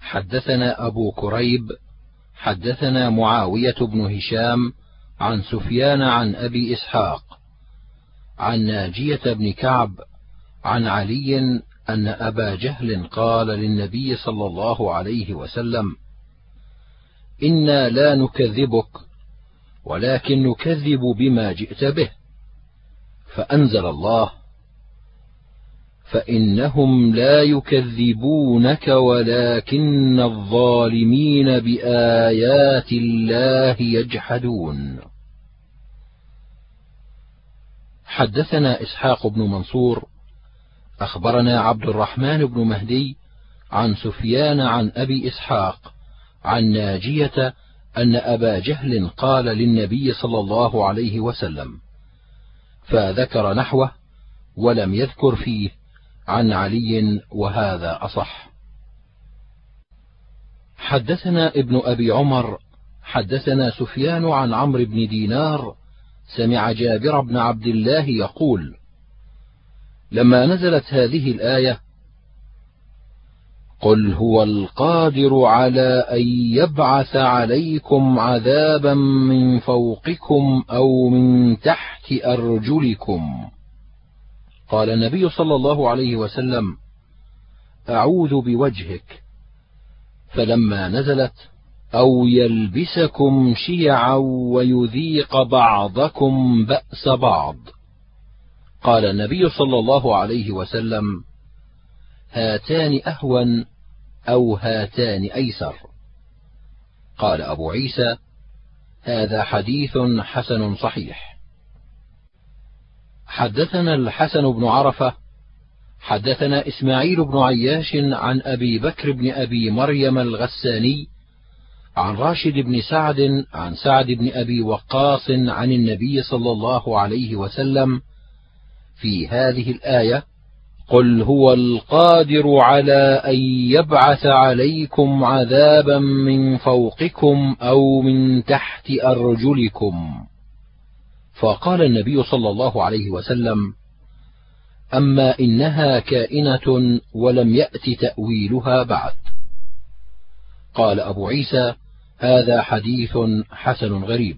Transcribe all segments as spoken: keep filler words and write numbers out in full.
حدثنا أبو كريب حدثنا معاوية بن هشام عن سفيان عن أبي إسحاق عن ناجية بن كعب عن علي أن أبا جهل قال للنبي صلى الله عليه وسلم: إنا لا نكذبك ولكن نكذب بما جئت به. فأنزل الله: فإنهم لا يكذبونك ولكن الظالمين بآيات الله يجحدون. حدثنا إسحاق بن منصور أخبرنا عبد الرحمن بن مهدي عن سفيان عن أبي إسحاق عن ناجية أن أبا جهل قال للنبي صلى الله عليه وسلم، فذكر نحوه ولم يذكر فيه عن علي، وهذا أصح. حدثنا ابن أبي عمر حدثنا سفيان عن عمرو بن دينار سمع جابر بن عبد الله يقول: لما نزلت هذه الآية: قل هو القادر على أن يبعث عليكم عذابا من فوقكم أو من تحت أرجلكم، قال النبي صلى الله عليه وسلم: أعوذ بوجهك. فلما نزلت: أو يلبسكم شيعا ويذيق بعضكم بأس بعض، قال النبي صلى الله عليه وسلم: هاتان أهون أو هاتان أيسر. قال أبو عيسى: هذا حديث حسن صحيح. حدثنا الحسن بن عرفة حدثنا إسماعيل بن عياش عن أبي بكر بن أبي مريم الغساني عن راشد بن سعد عن سعد بن أبي وقاص عن النبي صلى الله عليه وسلم في هذه الآية: قل هو القادر على أن يبعث عليكم عذابا من فوقكم أو من تحت أرجلكم. فقال النبي صلى الله عليه وسلم: أما إنها كائنة ولم يأت تأويلها بعد. قال أبو عيسى: هذا حديث حسن غريب.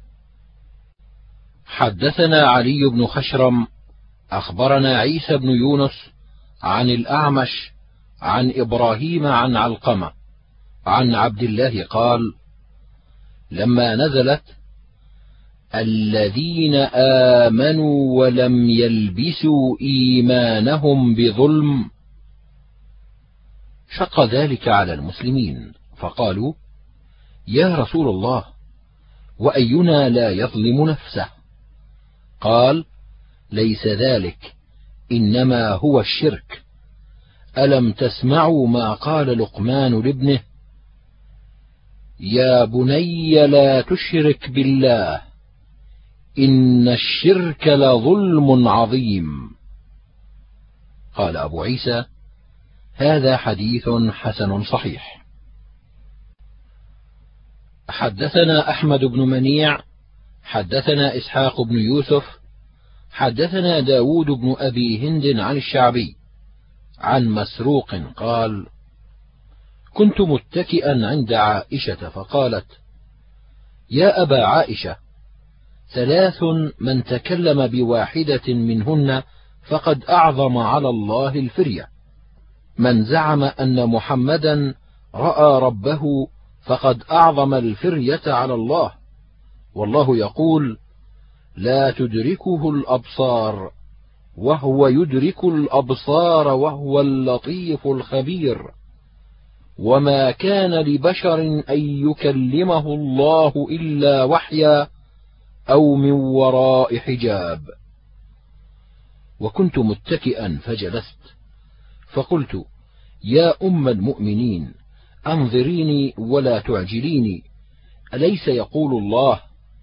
حدثنا علي بن خشرم أخبرنا عيسى بن يونس عن الأعمش عن إبراهيم عن علقمة عن عبد الله قال: لما نزلت: الذين آمنوا ولم يلبسوا إيمانهم بظلم، شق ذلك على المسلمين، فقالوا: يا رسول الله، وأينا لا يظلم نفسه؟ قال: ليس ذلك، إنما هو الشرك. ألم تسمعوا ما قال لقمان لابنه: يا بني لا تشرك بالله إن الشرك لظلم عظيم. قال أبو عيسى: هذا حديث حسن صحيح. حدثنا أحمد بن منيع حدثنا إسحاق بن يوسف حدثنا داود بن أبي هند عن الشعبي عن مسروق قال: كنت متكئا عند عائشة فقالت: يا أبا عائشة، ثلاث من تكلم بواحدة منهن فقد أعظم على الله الفرية: من زعم أن محمدا رأى ربه فقد أعظم الفرية على الله، والله يقول: لا تدركه الأبصار وهو يدرك الأبصار وهو اللطيف الخبير، وما كان لبشر أن يكلمه الله إلا وحيا أو من وراء حجاب. وكنت متكئا فجلست فقلت: يا أم المؤمنين، أنظريني ولا تعجليني، أليس يقول الله: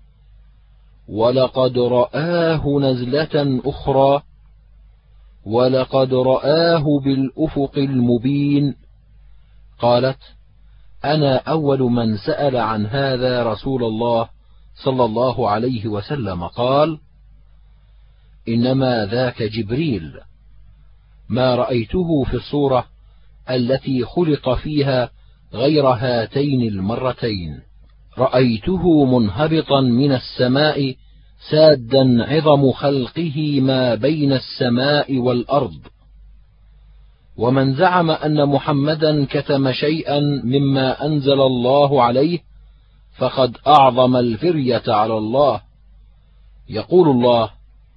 ولقد رآه نزلة أخرى ولقد رآه بالأفق المبين؟ قالت: أنا أول من سأل عن هذا رسول الله صلى الله عليه وسلم، قال: إنما ذاك جبريل، ما رأيته في الصورة التي خلق فيها غير هاتين المرتين. رأيته منهبطا من السماء سادا عظم خلقه ما بين السماء والأرض. ومن زعم أن محمدا كتم شيئا مما أنزل الله عليه فقد أعظم الفرية على الله. يقول الله: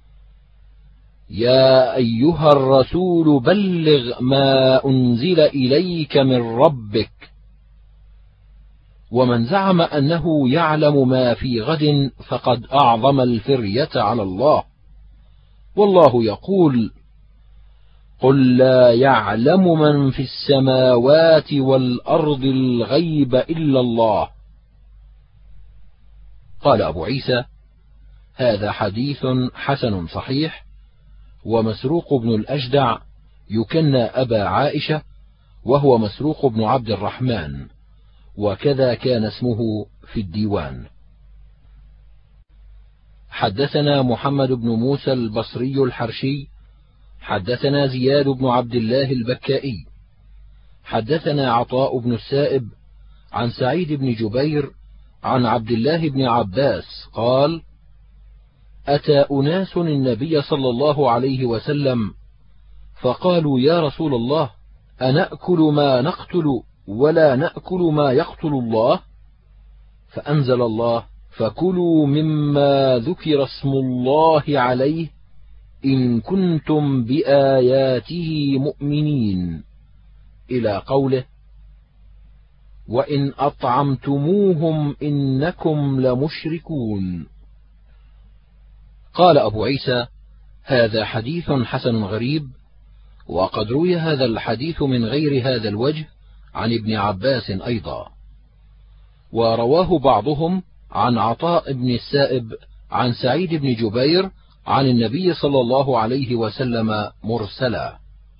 يا أيها الرسول بلغ ما أنزل إليك من ربك. ومن زعم أنه يعلم ما في غد فقد أعظم الفرية على الله. والله يقول: قل لا يعلم من في السماوات والأرض الغيب إلا الله. قال أبو عيسى: هذا حديث حسن صحيح. ومسروق بن الأجدع يكنى أبا عائشة، وهو مسروق بن عبد الرحمن، وكذا كان اسمه في الديوان. حدثنا محمد بن موسى البصري الحرشي حدثنا زياد بن عبد الله البكائي حدثنا عطاء بن السائب عن سعيد بن جبير عن عبد الله بن عباس قال: أتى أناس النبي صلى الله عليه وسلم فقالوا: يا رسول الله، أنأكل ما نقتل ولا نأكل ما يقتل الله؟ فأنزل الله: فكلوا مما ذكر اسم الله عليه إن كنتم بآياته مؤمنين، إلى قوله: وإن أطعمتموهم إنكم لمشركون. قال أبو عيسى: هذا حديث حسن غريب. وقد روي هذا الحديث من غير هذا الوجه عن ابن عباس أيضا، ورواه بعضهم عن عطاء بن السائب عن سعيد بن جبير عن النبي صلى الله عليه وسلم مرسلا.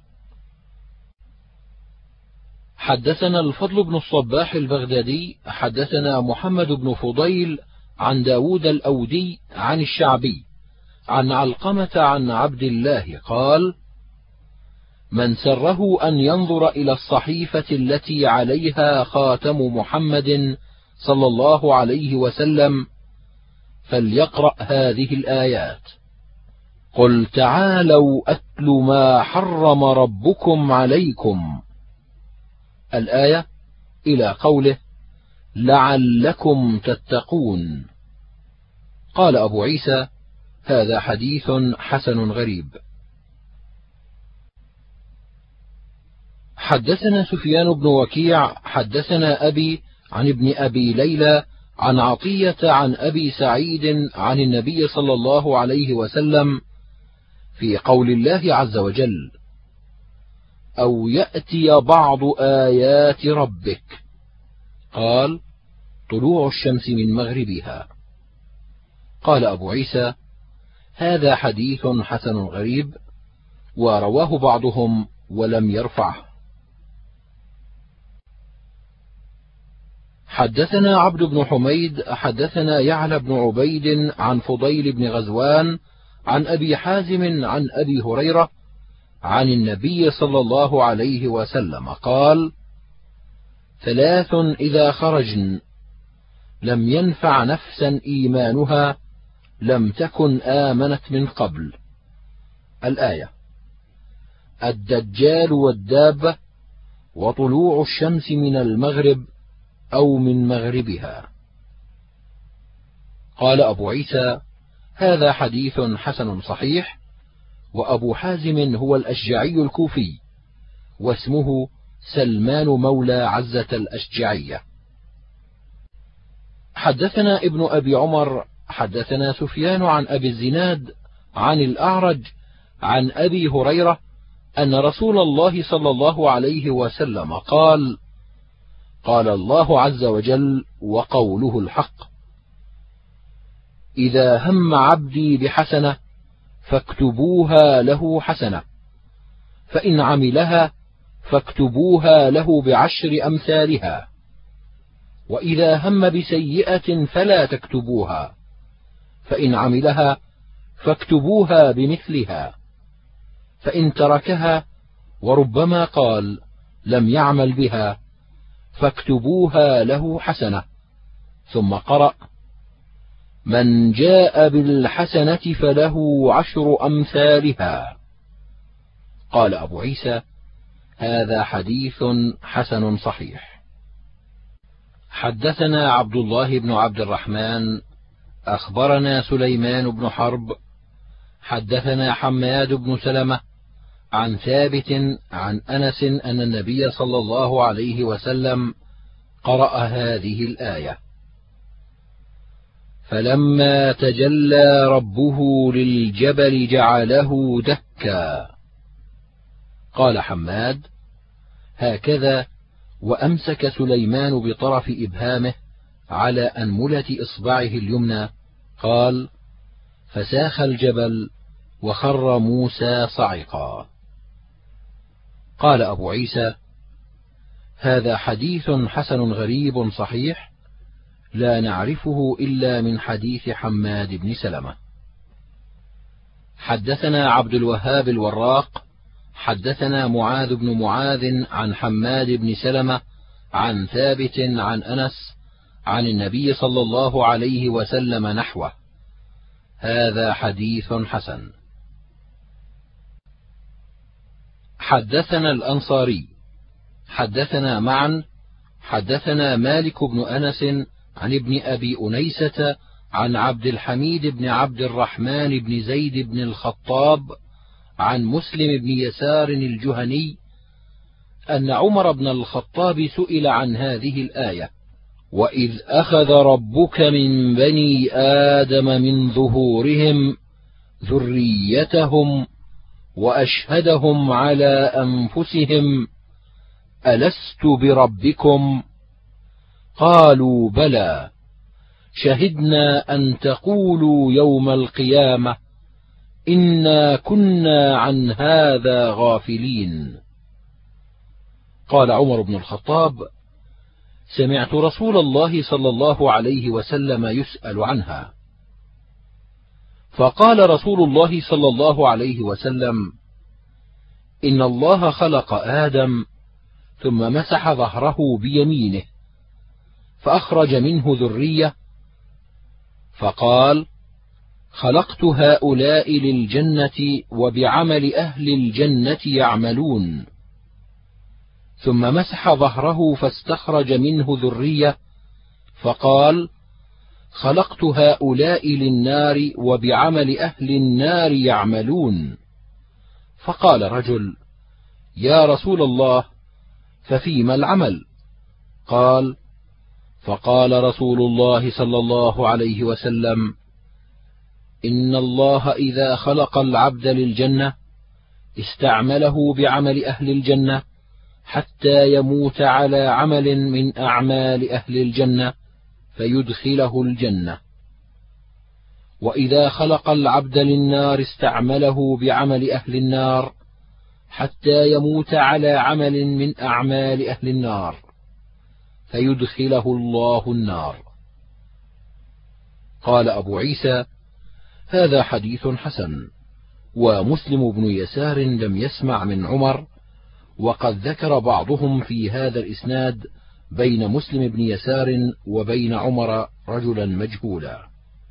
حدثنا الفضل بن الصباح البغدادي حدثنا محمد بن فضيل عن داود الأودي عن الشعبي عن علقمة عن عبد الله قال: من سره أن ينظر إلى الصحيفة التي عليها خاتم محمد صلى الله عليه وسلم فليقرأ هذه الآيات: قل تعالوا أتل ما حرم ربكم عليكم، الآية إلى قوله: لعلكم تتقون. قال أبو عيسى: هذا حديث حسن غريب. حدثنا سفيان بن وكيع حدثنا أبي عن ابن أبي ليلى عن عطية عن أبي سعيد عن النبي صلى الله عليه وسلم في قول الله عز وجل: أو يأتي بعض آيات ربك، قال: طلوع الشمس من مغربها. قال أبو عيسى: هذا حديث حسن غريب، ورواه بعضهم ولم يرفعه. حدثنا عبد بن حميد حدثنا يعلى بن عبيد عن فضيل بن غزوان عن أبي حازم عن أبي هريرة عن النبي صلى الله عليه وسلم قال: ثلاث إذا خرجن لم ينفع نفسا إيمانها لم تكن آمنت من قبل، الآية: الدجال والدابة، وطلوع الشمس من المغرب أو من مغربها. قال أبو عيسى: هذا حديث حسن صحيح. وأبو حازم هو الأشجعي الكوفي، واسمه سلمان مولى عزة الأشجعية. حدثنا ابن أبي عمر حدثنا سفيان عن أبي الزناد عن الأعرج عن أبي هريرة أن رسول الله صلى الله عليه وسلم قال: قال الله عز وجل وقوله الحق: إذا هم عبدي بحسنة فاكتبوها له حسنة، فإن عملها فاكتبوها له بعشر أمثالها، وإذا هم بسيئة فلا تكتبوها، فإن عملها فاكتبوها بمثلها، فإن تركها وربما قال لم يعمل بها فاكتبوها له حسنة. ثم قرأ: من جاء بالحسنة فله عشر أمثالها. قال أبو عيسى: هذا حديث حسن صحيح. حدثنا عبد الله بن عبد الرحمن أخبرنا سليمان بن حرب حدثنا حماد بن سلمة عن ثابت عن أنس أن النبي صلى الله عليه وسلم قرأ هذه الآية: فلما تجلى ربه للجبل جعله دكا. قال حماد: هكذا، وأمسك سليمان بطرف إبهامه على أنملة إصبعه اليمنى. قال: فساخ الجبل وخر موسى صعقا. قال أبو عيسى: هذا حديث حسن غريب صحيح، لا نعرفه إلا من حديث حماد بن سلمة. حدثنا عبد الوهاب الوراق حدثنا معاذ بن معاذ عن حماد بن سلمة عن ثابت عن أنس عن النبي صلى الله عليه وسلم نحوه. هذا حديث حسن. حدثنا الأنصاري حدثنا معا حدثنا مالك بن أنس عن ابن أبي أنيسة عن عبد الحميد بن عبد الرحمن بن زيد بن الخطاب عن مسلم بن يسار الجهني أن عمر بن الخطاب سئل عن هذه الآية: وإذ أخذ ربك من بني آدم من ظهورهم ذريتهم وأشهدهم على أنفسهم ألست بربكم؟ قالوا بلى، شهدنا أن تقولوا يوم القيامة إنا كنا عن هذا غافلين. قال عمر بن الخطاب: سمعت رسول الله صلى الله عليه وسلم يسأل عنها. فقال رسول الله صلى الله عليه وسلم: إن الله خلق آدم ثم مسح ظهره بيمينه فأخرج منه ذرية، فقال: خلقت هؤلاء للجنة وبعمل أهل الجنة يعملون. ثم مسح ظهره فاستخرج منه ذرية، فقال: خلقت هؤلاء للنار وبعمل أهل النار يعملون. فقال رجل: يا رسول الله، ففيما العمل؟ قال: فقال رسول الله صلى الله عليه وسلم: إن الله إذا خلق العبد للجنة استعمله بعمل أهل الجنة حتى يموت على عمل من أعمال أهل الجنة فيدخله الجنة، وإذا خلق العبد للنار استعمله بعمل أهل النار حتى يموت على عمل من أعمال أهل النار فيدخله الله النار. قال أبو عيسى: هذا حديث حسن. ومسلم بن يسار لم يسمع من عمر، وقد ذكر بعضهم في هذا الإسناد بين مسلم بن يسار وبين عمر رجلا مجهولا.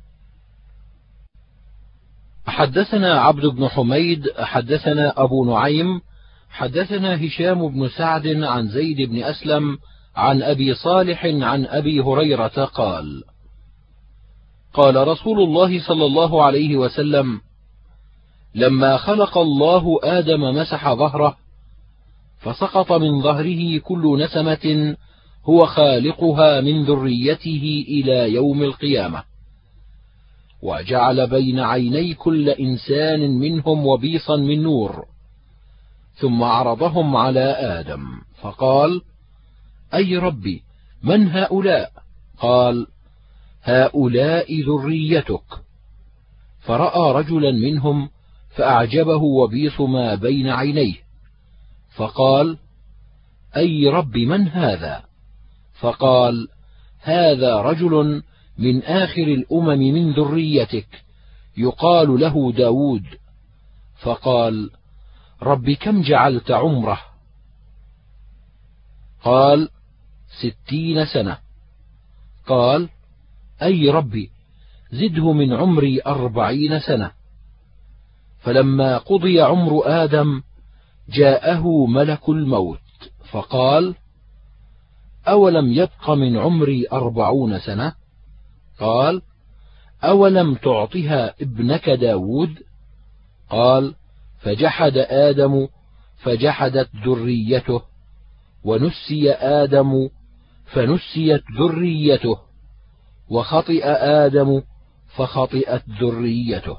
حدثنا عبد بن حميد حدثنا أبو نعيم حدثنا هشام بن سعد عن زيد بن أسلم عن أبي صالح عن أبي هريرة قال: قال رسول الله صلى الله عليه وسلم: لما خلق الله آدم مسح ظهره فسقط من ظهره كل نسمة هو خالقها من ذريته إلى يوم القيامة، وجعل بين عيني كل إنسان منهم وبيصا من نور، ثم عرضهم على آدم فقال: أي ربي، من هؤلاء؟ قال: هؤلاء ذريتك. فرأى رجلا منهم فأعجبه وبيص ما بين عينيه، فقال: أي رب، من هذا؟ فقال: هذا رجل من آخر الأمم من ذريتك يقال له داود. فقال: رب، كم جعلت عمره؟ قال: ستين سنة. قال: أي ربي، زده من عمري أربعين سنة. فلما قضي عمر آدم جاءه ملك الموت فقال: أولم يبق من عمري أربعون سنة؟ قال: أولم تعطها ابنك داود؟ قال: فجحد آدم فجحدت ذريته، ونسي آدم فنسيت ذريته، وخطئ آدم فخطئت ذريته.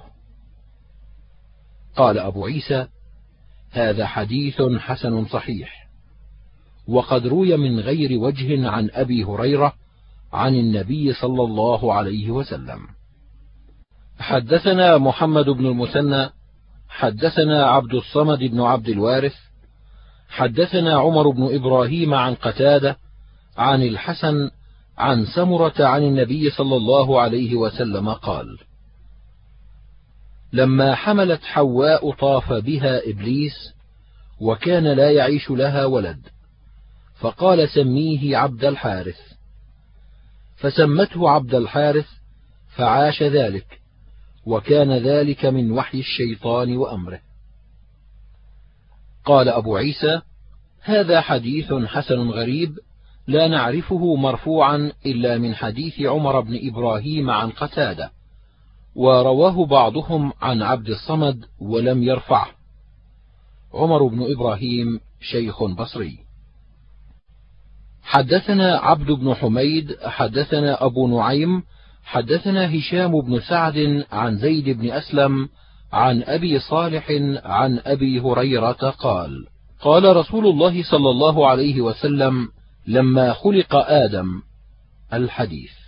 قال أبو عيسى: هذا حديث حسن صحيح، وقد روي من غير وجه عن أبي هريرة عن النبي صلى الله عليه وسلم. حدثنا محمد بن المثنى حدثنا عبد الصمد بن عبد الوارث حدثنا عمر بن إبراهيم عن قتادة عن الحسن عن سمرة عن النبي صلى الله عليه وسلم قال: لما حملت حواء طاف بها إبليس وكان لا يعيش لها ولد، فقال: سميه عبد الحارث. فسمته عبد الحارث فعاش ذلك، وكان ذلك من وحي الشيطان وأمره. قال أبو عيسى: هذا حديث حسن غريب لا نعرفه مرفوعا إلا من حديث عمر بن إبراهيم عن قتادة، ورواه بعضهم عن عبد الصمد ولم يرفعه. عمر بن إبراهيم شيخ بصري. حدثنا عبد بن حميد حدثنا أبو نعيم حدثنا هشام بن سعد عن زيد بن أسلم عن أبي صالح عن أبي هريرة قال: قال رسول الله صلى الله عليه وسلم: لما خلق آدم. الحديث.